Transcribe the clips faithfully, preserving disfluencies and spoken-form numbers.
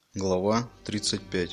Глава тридцать пять.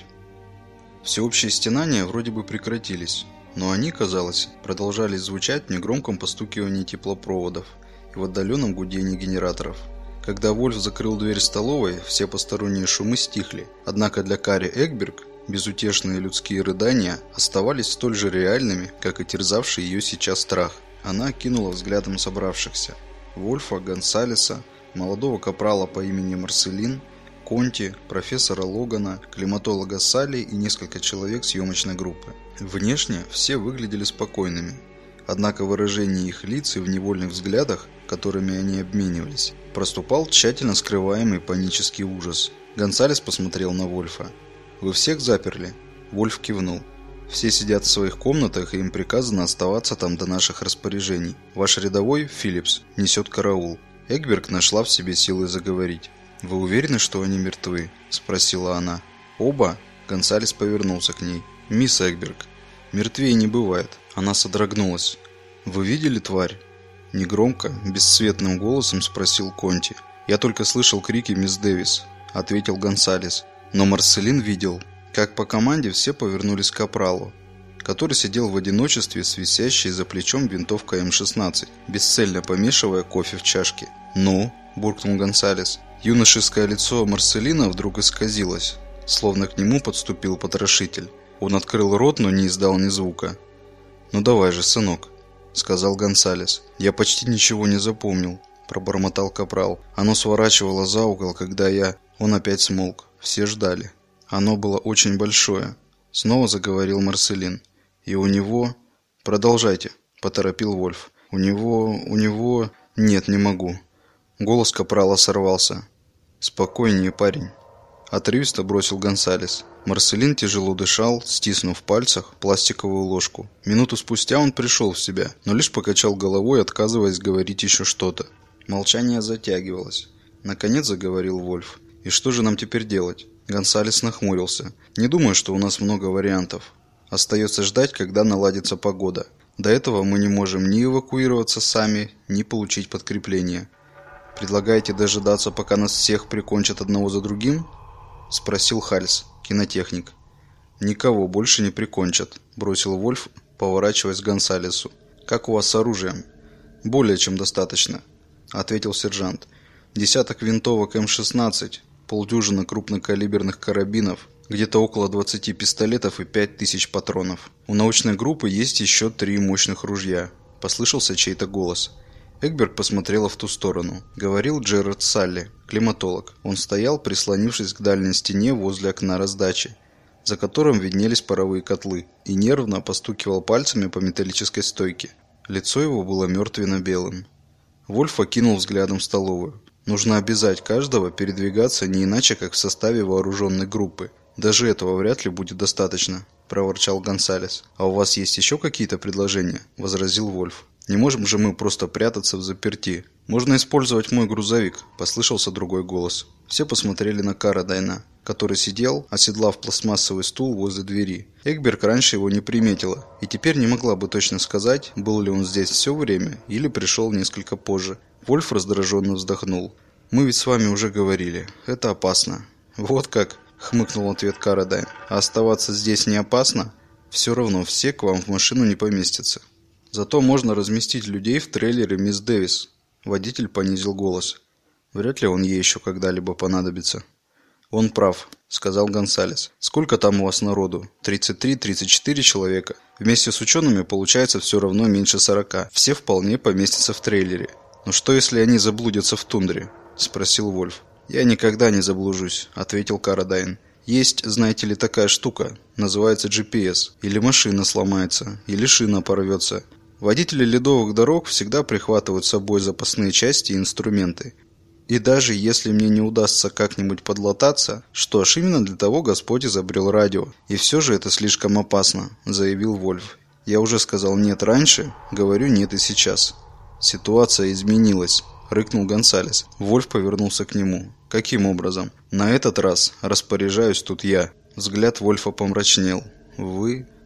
Всеобщие стенания вроде бы прекратились, но они, казалось, продолжали звучать в негромком постукивании теплопроводов и в отдаленном гудении генераторов. Когда Вольф закрыл дверь столовой, все посторонние шумы стихли, однако для Кари Экберг безутешные людские рыдания оставались столь же реальными, как и терзавший ее сейчас страх. Она окинула взглядом собравшихся: Вольфа, Гонсалеса, молодого капрала по имени Марселин, Конти, профессора Логана, климатолога Салли и несколько человек съемочной группы. Внешне все выглядели спокойными, однако в выражении их лиц и в невольных взглядах, которыми они обменивались, проступал тщательно скрываемый панический ужас. Гонсалес посмотрел на Вольфа. «Вы всех заперли?» Вольф кивнул. «Все сидят в своих комнатах, и им приказано оставаться там до наших распоряжений. Ваш рядовой, Филлипс, несет караул». Экберг нашла в себе силы заговорить. «Вы уверены, что они мертвы?» – спросила она. «Оба?» – Гонсалес повернулся к ней. «Мисс Экберг, мертвее не бывает». Она содрогнулась. «Вы видели тварь?» Негромко, бесцветным голосом спросил Конти. «Я только слышал крики мисс Дэвис», – ответил Гонсалес. Но Марселин видел. Как по команде все повернулись к капралу, который сидел в одиночестве с висящей за плечом винтовкой эм шестнадцать, бесцельно помешивая кофе в чашке. «Ну?» – буркнул Гонсалес. Юношеское лицо Марселина вдруг исказилось, словно к нему подступил потрошитель. Он открыл рот, но не издал ни звука. «Ну давай же, сынок», — сказал Гонсалес. «Я почти ничего не запомнил», — пробормотал капрал. «Оно сворачивало за угол, когда я...» Он опять смолк. Все ждали. «Оно было очень большое», — снова заговорил Марселин. «И у него...» «Продолжайте», — поторопил Вольф. «У него... у него...» «Нет, не могу». Голос капрала сорвался. «Спокойнее, парень», — отрывисто бросил Гонсалес. Марселин тяжело дышал, стиснув в пальцах пластиковую ложку. Минуту спустя он пришел в себя, но лишь покачал головой, отказываясь говорить еще что-то. Молчание затягивалось. Наконец заговорил Вольф. «И что же нам теперь делать?» Гонсалес нахмурился. «Не думаю, что у нас много вариантов. Остается ждать, когда наладится погода. До этого мы не можем ни эвакуироваться сами, ни получить подкрепление». «Предлагаете дожидаться, пока нас всех прикончат одного за другим?» – спросил Хальс, кинотехник. «Никого больше не прикончат», – бросил Вольф, поворачиваясь к Гонсалесу. «Как у вас с оружием?» «Более чем достаточно», – ответил сержант. «Десяток винтовок эм шестнадцать, полдюжины крупнокалиберных карабинов, где-то около двадцати пистолетов и пять тысяч патронов. У научной группы есть еще три мощных ружья», – послышался чей-то голос. Экберг посмотрела в ту сторону. Говорил Джерард Салли, климатолог. Он стоял, прислонившись к дальней стене возле окна раздачи, за которым виднелись паровые котлы, и нервно постукивал пальцами по металлической стойке. Лицо его было мертвенно-белым. Вольф окинул взглядом столовую. «Нужно обязать каждого передвигаться не иначе, как в составе вооруженной группы. Даже этого вряд ли будет достаточно», – проворчал Гонсалес. «А у вас есть еще какие-то предложения?» – возразил Вольф. «Не можем же мы просто прятаться в заперти. Можно использовать мой грузовик», – послышался другой голос. Все посмотрели на Карадайна, который сидел, оседлав пластмассовый стул возле двери. Экберг раньше его не приметила, и теперь не могла бы точно сказать, был ли он здесь все время или пришел несколько позже. Вольф раздраженно вздохнул. «Мы ведь с вами уже говорили. Это опасно». «Вот как?» – хмыкнул в ответ Карадайн. «А оставаться здесь не опасно? Все равно все к вам в машину не поместятся. Зато можно разместить людей в трейлере мисс Дэвис». Водитель понизил голос. «Вряд ли он ей еще когда-либо понадобится». «Он прав», — сказал Гонсалес. «Сколько там у вас народу? тридцать три - тридцать четыре человека. Вместе с учеными получается все равно меньше сорока. Все вполне поместятся в трейлере». «Но что, если они заблудятся в тундре?» — спросил Вольф. «Я никогда не заблужусь», — ответил Карадайн. «Есть, знаете ли, такая штука. Называется джи пи эс. Или машина сломается, или шина порвется. Водители ледовых дорог всегда прихватывают с собой запасные части и инструменты. И даже если мне не удастся как-нибудь подлататься, что ж, именно для того Господь изобрел радио. И все же это слишком опасно», — заявил Вольф. «Я уже сказал нет раньше, говорю нет и сейчас». «Ситуация изменилась», — рыкнул Гонсалес. Вольф повернулся к нему. «Каким образом?» «На этот раз распоряжаюсь тут я». Взгляд Вольфа помрачнел. «Вы?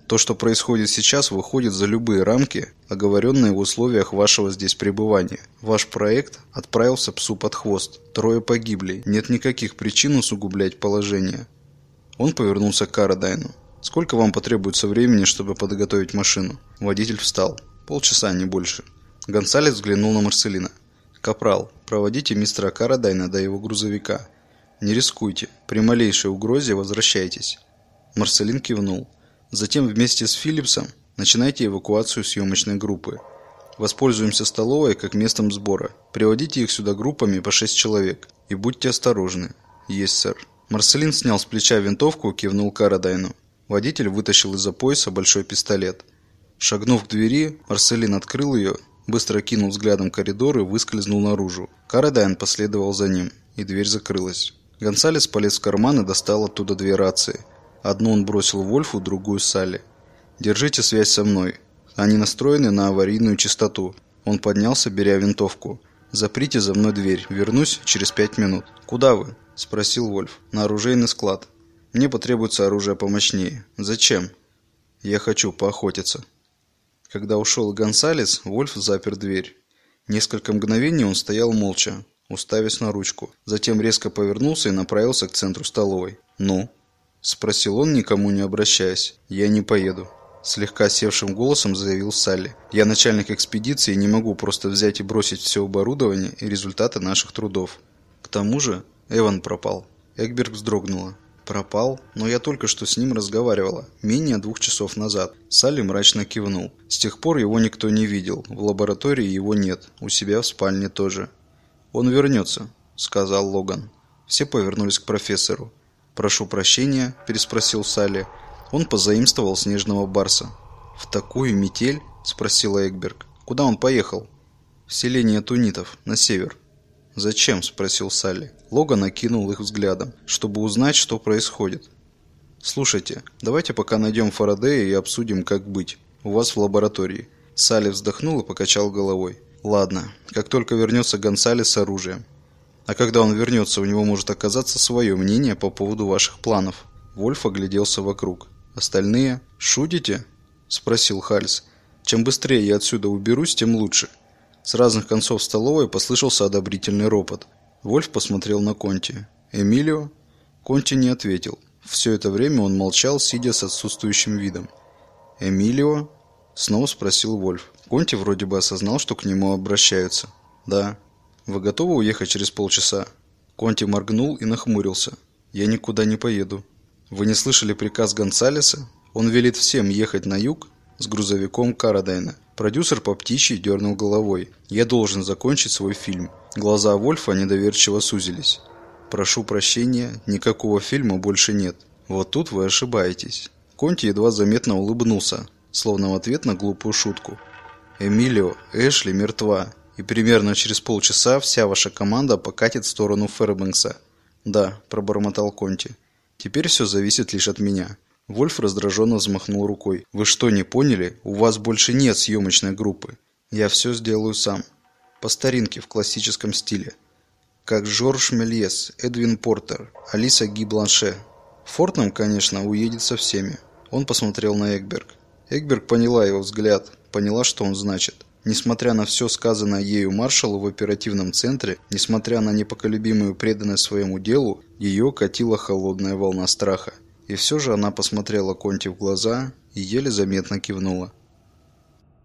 То, что происходит сейчас, выходит за любые рамки, оговоренные в условиях вашего здесь пребывания. Ваш проект отправился псу под хвост. Трое погибли. Нет никаких причин усугублять положение. Он повернулся к Каррадайну. «Сколько вам потребуется времени, чтобы подготовить машину?» Водитель встал. «Полчаса, не больше». Гонсалес взглянул на Марселина. «Капрал, проводите мистера Каррадайна до его грузовика. Не рискуйте. При малейшей угрозе возвращайтесь». Марселин кивнул. «Затем вместе с Филлипсом начинайте эвакуацию съемочной группы. Воспользуемся столовой как местом сбора. Приводите их сюда группами по шесть человек. И будьте осторожны». «Есть, сэр». Марселин снял с плеча винтовку и кивнул Каррадайну. Водитель вытащил из-за пояса большой пистолет. Шагнув к двери, Марселин открыл ее, быстро кинул взглядом коридор и выскользнул наружу. Каррадайн последовал за ним, и дверь закрылась. Гонсалес полез в карман и достал оттуда две рации. Одну он бросил Вольфу, другую Салли. «Держите связь со мной. Они настроены на аварийную частоту». Он поднялся, беря винтовку. «Заприте за мной дверь. Вернусь через пять минут». «Куда вы?» – спросил Вольф. «На оружейный склад. Мне потребуется оружие помощнее». «Зачем?» «Я хочу поохотиться». Когда ушел Гонсалес, Вольф запер дверь. Несколько мгновений он стоял молча, уставясь на ручку. Затем резко повернулся и направился к центру столовой. «Ну?» – спросил он, никому не обращаясь. «Я не поеду», – слегка севшим голосом заявил Салли. «Я начальник экспедиции и не могу просто взять и бросить все оборудование и результаты наших трудов. К тому же Эван пропал». Эгберг вздрогнула. «Пропал? Но я только что с ним разговаривала. Менее двух часов назад». Салли мрачно кивнул. «С тех пор его никто не видел. В лаборатории его нет. У себя в спальне тоже». «Он вернется», – сказал Логан. Все повернулись к профессору. «Прошу прощения», – переспросил Салли. «Он позаимствовал снежного барса». «В такую метель?» – спросила Эгберг. «Куда он поехал?» «В селение туннитов, на север». «Зачем?» – спросил Салли. Логан окинул их взглядом, чтобы узнать, что происходит. «Слушайте, давайте пока найдем Фарадея и обсудим, как быть. У вас в лаборатории». Салли вздохнул и покачал головой. «Ладно, как только вернется Гонсалес с оружием. А когда он вернется, у него может оказаться свое мнение по поводу ваших планов». Вольф огляделся вокруг. «Остальные? Шутите?» – спросил Хальс. «Чем быстрее я отсюда уберусь, тем лучше». С разных концов столовой послышался одобрительный ропот. Вольф посмотрел на Конти. «Эмилио?» Конти не ответил. Все это время он молчал, сидя с отсутствующим видом. «Эмилио?» – снова спросил Вольф. Конти вроде бы осознал, что к нему обращаются. «Да». «Вы готовы уехать через полчаса?» Конти моргнул и нахмурился. «Я никуда не поеду». «Вы не слышали приказ Гонсалеса? Он велит всем ехать на юг с грузовиком Каррадайна». Продюсер по птичьи дернул головой. «Я должен закончить свой фильм». Глаза Вольфа недоверчиво сузились. «Прошу прощения, никакого фильма больше нет». «Вот тут вы ошибаетесь». Конти едва заметно улыбнулся, словно в ответ на глупую шутку. «Эмилио, Эшли мертва, и примерно через полчаса вся ваша команда покатит в сторону Фэрбэнкса». «Да», – пробормотал Конти. «Теперь все зависит лишь от меня». Вольф раздраженно взмахнул рукой. «Вы что, не поняли? У вас больше нет съемочной группы. Я все сделаю сам. По старинке, в классическом стиле. Как Жорж Мельес, Эдвин Портер, Алиса Ги Бланше. Фортнам, конечно, уедет со всеми». Он посмотрел на Эгберг. Эгберг поняла его взгляд, поняла, что он значит. Несмотря на все сказанное ею маршалу в оперативном центре, несмотря на непоколебимую преданность своему делу, ее катила холодная волна страха. И все же она посмотрела Конти в глаза и еле заметно кивнула.